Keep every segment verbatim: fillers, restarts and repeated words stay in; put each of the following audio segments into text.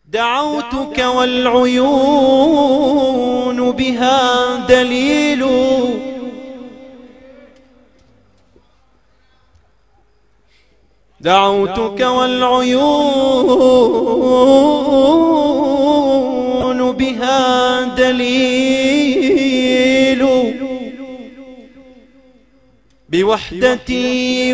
دعوتك والعيون بها دليل، دعوتك والعيون بها دليل، بوحدتي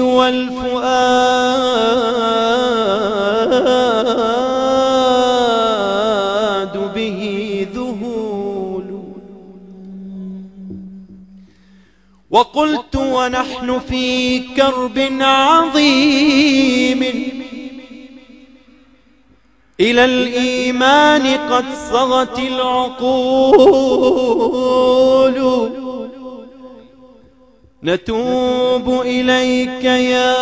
والفؤاد به ذهول. وقلت ونحن في كرب عظيم إلى الإيمان قد صغت العقول، نتوب إليك يا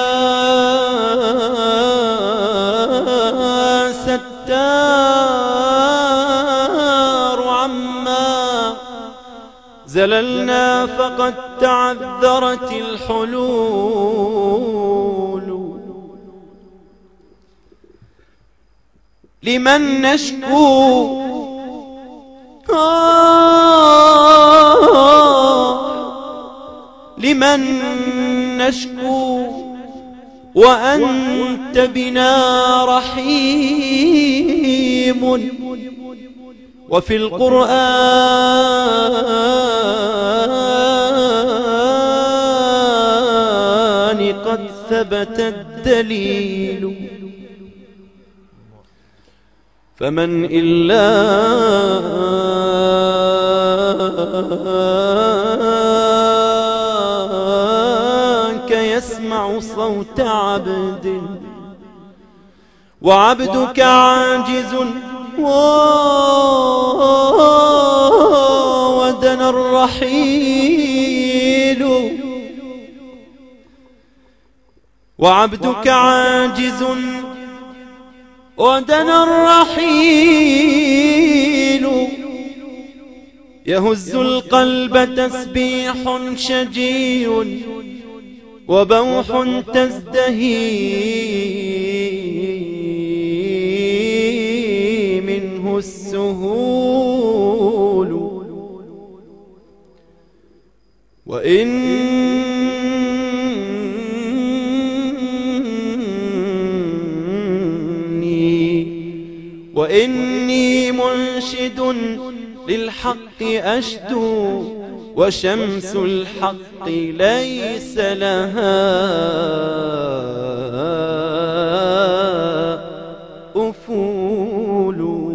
ستار عما زللنا فقد تعذرت الحلول. لمن نشكو آه لمن نشكو وأنت بنا رحيم، وفي القرآن قد ثبت الدليل. فمن إلاك يسمع صوت عبد، وعبدك عاجز ودنا الرحيل، وعبدك عاجز ودنا الرحيل، يهز القلب تسبيح شجي وبوح تزدهي منه السهول. وإن وإني منشد للحق أشدو، وشمس الحق ليس لها أفول.